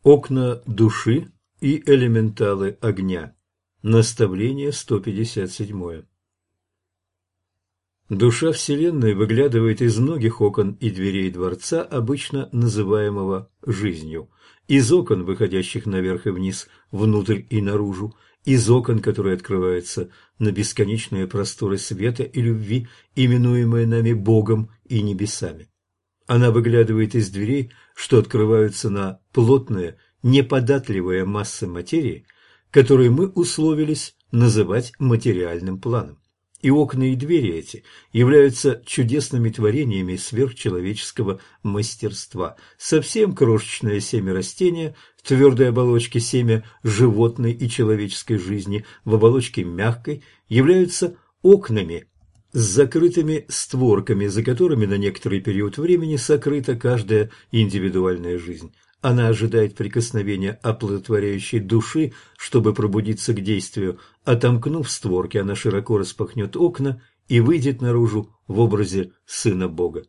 Окна души и элементалы огня. Наставление 157. Душа Вселенной выглядывает из многих окон и дверей дворца, обычно называемого жизнью. Из окон, выходящих наверх и вниз, внутрь и наружу, из окон, которые открываются на бесконечные просторы света и любви, именуемые нами Богом и небесами. Она выглядывает из дверей, что открываются на плотные, неподатливые массы материи, которые мы условились называть материальным планом. И окна и двери эти являются чудесными творениями сверхчеловеческого мастерства. Совсем крошечное семя растения в твердой оболочке, семя животной и человеческой жизни в оболочке мягкой, являются окнами с закрытыми створками, за которыми на некоторый период времени сокрыта каждая индивидуальная жизнь. Она ожидает прикосновения оплодотворяющей души, чтобы пробудиться к действию. Отомкнув створки, она широко распахнет окна и выйдет наружу в образе Сына Бога.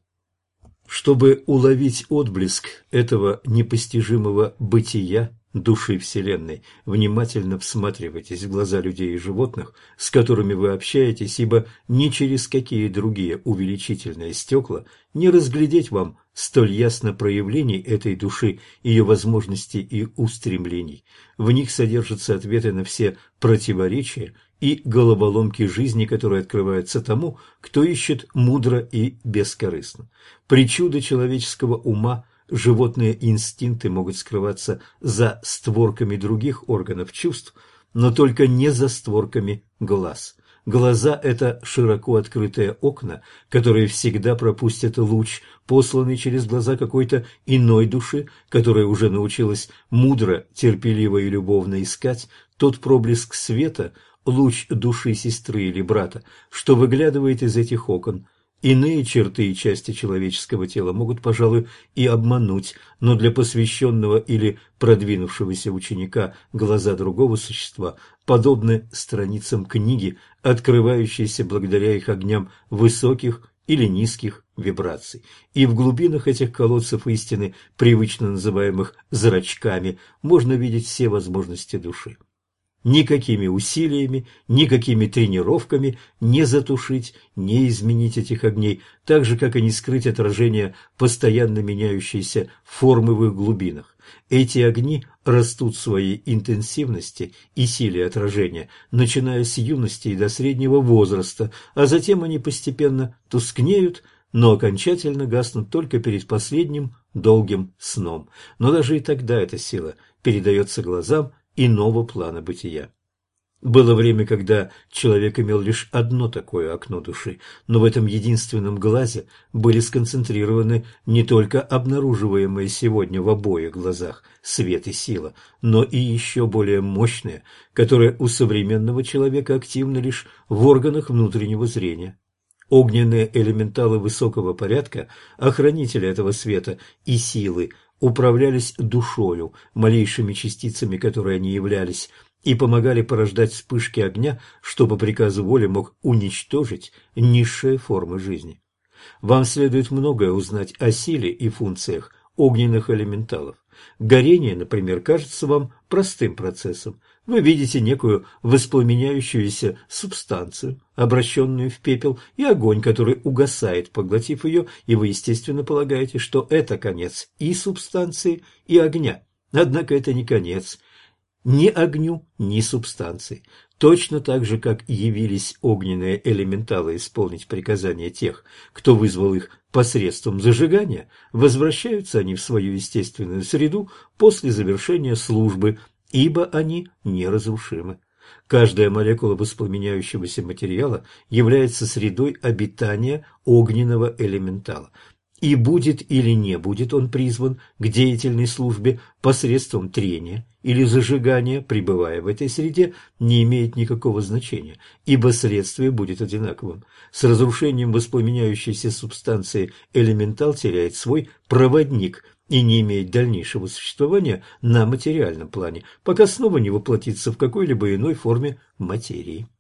Чтобы уловить отблеск этого непостижимого бытия души Вселенной, внимательно всматривайтесь в глаза людей и животных, с которыми вы общаетесь, ибо ни через какие другие увеличительные стекла не разглядеть вам столь ясно проявлений этой души, ее возможностей и устремлений. В них содержатся ответы на все противоречия и головоломки жизни, которые открываются тому, кто ищет мудро и бескорыстно. Причуды человеческого ума, животные инстинкты могут скрываться за створками других органов чувств, но только не за створками глаз. Глаза – это широко открытые окна, которые всегда пропустят луч, посланный через глаза какой-то иной души, которая уже научилась мудро, терпеливо и любовно искать тот проблеск света, луч души сестры или брата, что выглядывает из этих окон. Иные черты и части человеческого тела могут, пожалуй, и обмануть, но для посвященного или продвинувшегося ученика глаза другого существа подобны страницам книги, открывающейся благодаря их огням высоких или низких вибраций. И в глубинах этих колодцев истины, привычно называемых зрачками, можно видеть все возможности души. Никакими усилиями, никакими тренировками не затушить, не изменить этих огней, так же, как и не скрыть отражение постоянно меняющейся формы в их глубинах. Эти огни растут в своей интенсивности и силе отражения, начиная с юности и до среднего возраста, а затем они постепенно тускнеют, но окончательно гаснут только перед последним долгим сном. Но даже и тогда эта сила передается глазам иного плана бытия. Было время, когда человек имел лишь одно такое окно души, но в этом единственном глазе были сконцентрированы не только обнаруживаемые сегодня в обоих глазах свет и сила, но и еще более мощные, которые у современного человека активны лишь в органах внутреннего зрения. Огненные элементалы высокого порядка, охранители этого света и силы, управлялись душою, малейшими частицами, которые они являлись, и помогали порождать вспышки огня, что по приказу воли мог уничтожить низшие формы жизни. Вам следует многое узнать о силе и функциях огненных элементалов. Горение, например, кажется вам простым процессом. Вы видите некую воспламеняющуюся субстанцию, обращенную в пепел, и огонь, который угасает, поглотив ее, и вы, естественно, полагаете, что это конец и субстанции, и огня. Однако это не конец ни огню, ни субстанции. Точно так же, как явились огненные элементалы исполнить приказания тех, кто вызвал их посредством зажигания, возвращаются они в свою естественную среду после завершения службы, ибо они неразрушимы. Каждая молекула воспламеняющегося материала является средой обитания огненного элементала. И будет или не будет он призван к деятельной службе посредством трения или зажигания, пребывая в этой среде, не имеет никакого значения, ибо следствие будет одинаковым. С разрушением воспламеняющейся субстанции элементал теряет свой проводник и не имеет дальнейшего существования на материальном плане, пока снова не воплотится в какой-либо иной форме материи.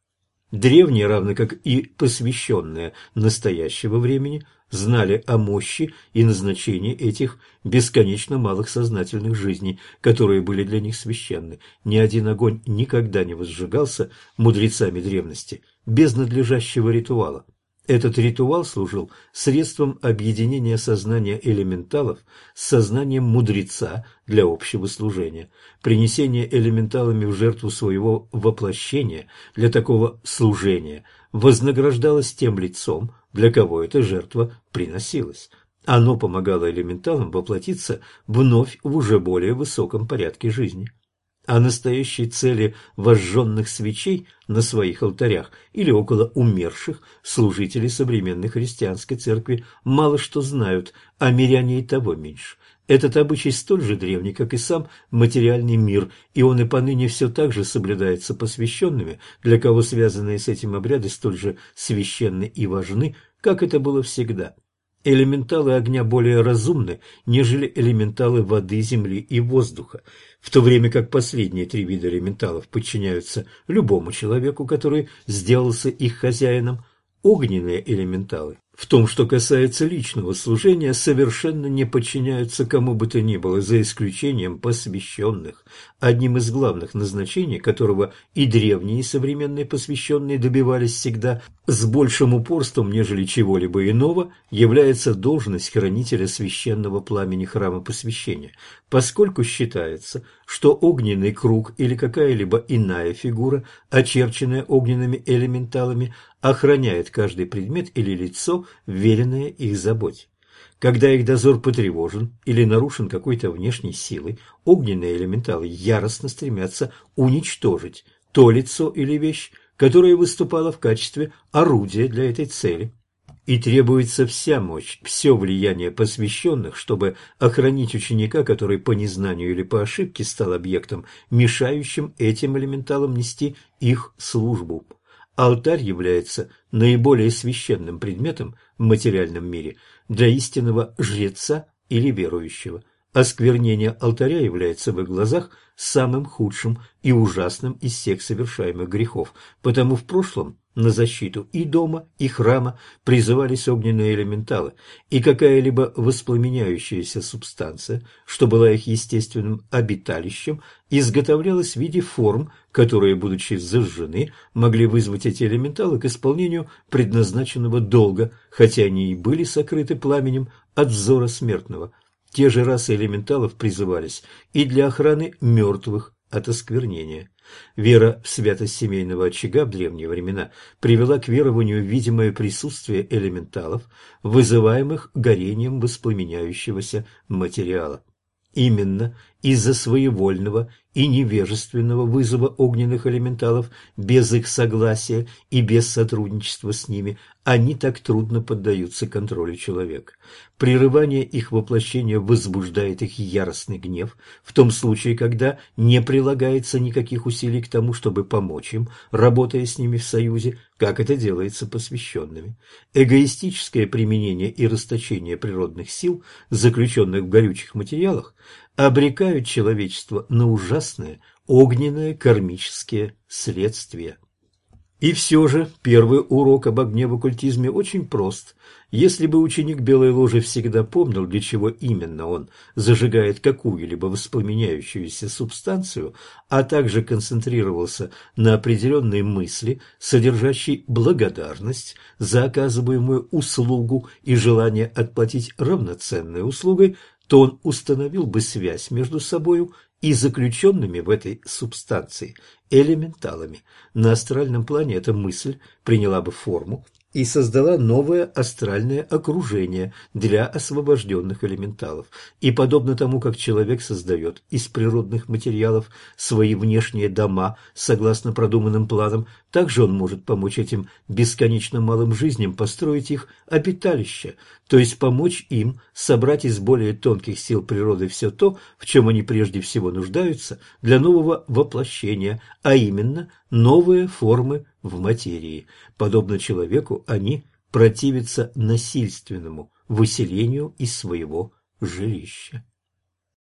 Древние, равно как и посвященные настоящего времени, знали о мощи и назначении этих бесконечно малых сознательных жизней, которые были для них священны. Ни один огонь никогда не возжигался мудрецами древности без надлежащего ритуала. Этот ритуал служил средством объединения сознания элементалов с сознанием мудреца для общего служения. Принесение элементалами в жертву своего воплощения для такого служения вознаграждалось тем лицом, для кого эта жертва приносилась. Оно помогало элементалам воплотиться вновь в уже более высоком порядке жизни. О настоящей цели возжженных свечей на своих алтарях или около умерших служители современной христианской церкви мало что знают, а миряне и того меньше. Этот обычай столь же древний, как и сам материальный мир, и он и поныне все так же соблюдается посвященными, для кого связанные с этим обряды столь же священны и важны, как это было всегда. Элементалы огня более разумны, нежели элементалы воды, земли и воздуха, в то время как последние три вида элементалов подчиняются любому человеку, который сделался их хозяином. Огненные элементалы, в том, что касается личного служения, совершенно не подчиняются кому бы то ни было, за исключением посвященных, одним из главных назначений которого и древние, и современные посвященные добивались всегда с большим упорством, нежели чего-либо иного, является должность хранителя священного пламени храма посвящения, поскольку считается, что огненный круг или какая-либо иная фигура, очерченная огненными элементалами, охраняет каждый предмет или лицо, вверенное их заботе. Когда их дозор потревожен или нарушен какой-то внешней силой, огненные элементалы яростно стремятся уничтожить то лицо или вещь, которая выступала в качестве орудия для этой цели. И требуется вся мощь, все влияние посвященных, чтобы охранить ученика, который по незнанию или по ошибке стал объектом, мешающим этим элементалам нести их службу. Алтарь является наиболее священным предметом в материальном мире для истинного жреца или верующего. Осквернение алтаря является в их глазах самым худшим и ужасным из всех совершаемых грехов, потому в прошлом на защиту и дома, и храма призывались огненные элементалы, и какая-либо воспламеняющаяся субстанция, что была их естественным обиталищем, изготовлялась в виде форм, которые, будучи зажжены, могли вызвать эти элементалы к исполнению предназначенного долга, хотя они и были сокрыты пламенем от взора смертного. Те же расы элементалов призывались и для охраны мертвых от осквернения. Вера в святость семейного очага в древние времена привела к верованию в видимое присутствие элементалов, вызываемых горением воспламеняющегося материала. Именно из-за своевольного и невежественного вызова огненных элементалов без их согласия и без сотрудничества с ними они так трудно поддаются контролю человека. Прерывание их воплощения возбуждает их яростный гнев в том случае, когда не прилагается никаких усилий к тому, чтобы помочь им, работая с ними в союзе, как это делается посвященными. Эгоистическое применение и расточение природных сил, заключенных в горючих материалах, обрекают человечество на ужасные огненные кармические следствия. И все же первый урок об огне в оккультизме очень прост. Если бы ученик Белой Ложи всегда помнил, для чего именно он зажигает какую-либо воспламеняющуюся субстанцию, а также концентрировался на определенной мысли, содержащей благодарность за оказываемую услугу и желание отплатить равноценной услугой, то он установил бы связь между собою и заключенными в этой субстанции элементалами. На астральном плане эта мысль приняла бы форму и создала новое астральное окружение для освобожденных элементалов. И подобно тому, как человек создает из природных материалов свои внешние дома согласно продуманным планам, также он может помочь этим бесконечно малым жизням построить их обиталище, то есть помочь им собрать из более тонких сил природы все то, в чем они прежде всего нуждаются для нового воплощения, а именно новые формы в материи. Подобно человеку, они противятся насильственному выселению из своего жилища.